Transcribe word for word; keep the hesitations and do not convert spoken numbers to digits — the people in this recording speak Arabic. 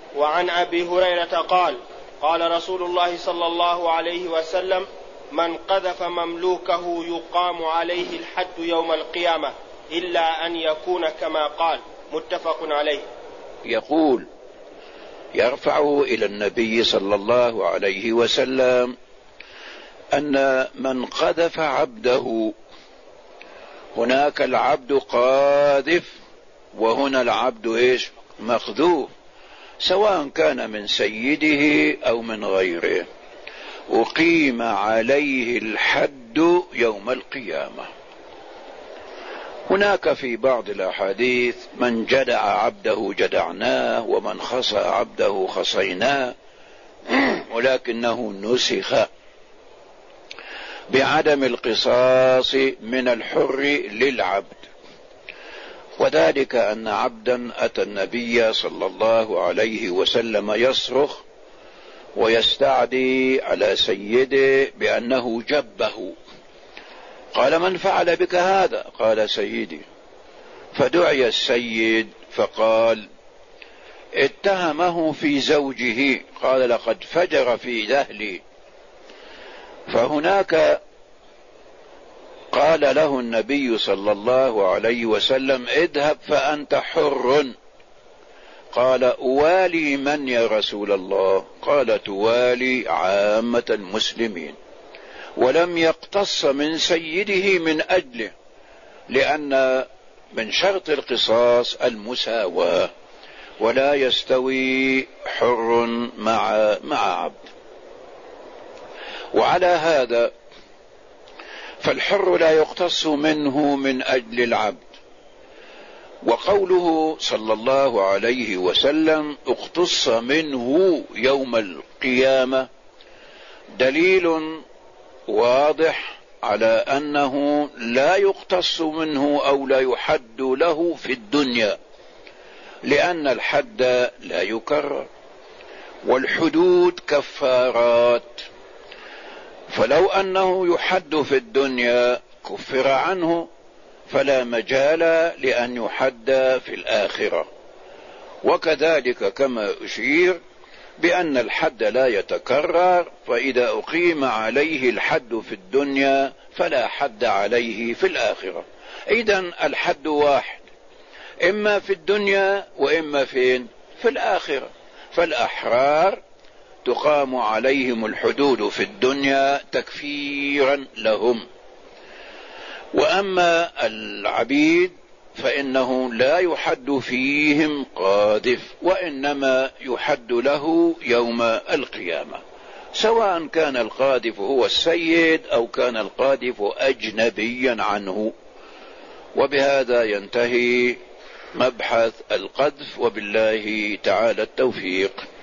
وعن أبي هريرة قال قال رسول الله صلى الله عليه وسلم من قذف مملوكه يقام عليه الحد يوم القيامة إلا أن يكون كما قال. متفق عليه. يقول يرفع إلى النبي صلى الله عليه وسلم أن من قذف عبده، هناك العبد قاذف وهنا العبد إيش؟ مقذوف، سواء كان من سيده أو من غيره، أقيم عليه الحد يوم القيامة. هناك في بعض الأحاديث من جدع عبده جدعناه ومن خصى عبده خصيناه، ولكنه نسخ بعدم القصاص من الحر للعبد، وذلك أن عبدا أتى النبي صلى الله عليه وسلم يصرخ ويستعدي على سيده بأنه جبه، قال من فعل بك هذا؟ قال سيدي. فدعي السيد فقال اتهمه في زوجه، قال لقد فجر في ذهلي. فهناك قال له النبي صلى الله عليه وسلم اذهب فأنت حر. قال أوالي من يا رسول الله؟ قال توالي عامة المسلمين، ولم يقتص من سيده من أجله، لأن من شرط القصاص المساواة، ولا يستوي حر مع مع عبد. وعلى هذا فالحر لا يقتص منه من أجل العبد. وقوله صلى الله عليه وسلم اقتص منه يوم القيامة دليل واضح على أنه لا يقتص منه أو لا يحد له في الدنيا، لأن الحد لا يكرر والحدود كفارات، فلو أنه يحد في الدنيا كفر عنه فلا مجال لأن يحد في الآخرة. وكذلك كما أشير بأن الحد لا يتكرر، فإذا أقيم عليه الحد في الدنيا فلا حد عليه في الآخرة. إذن الحد واحد، إما في الدنيا وإما فين؟ في الآخرة. فالأحرار تقام عليهم الحدود في الدنيا تكفيرا لهم، وأما العبيد فإنه لا يحد فيهم قاذف، وإنما يحد له يوم القيامة، سواء كان القاذف هو السيد أو كان القاذف أجنبيا عنه. وبهذا ينتهي مبحث القذف، وبالله تعالى التوفيق.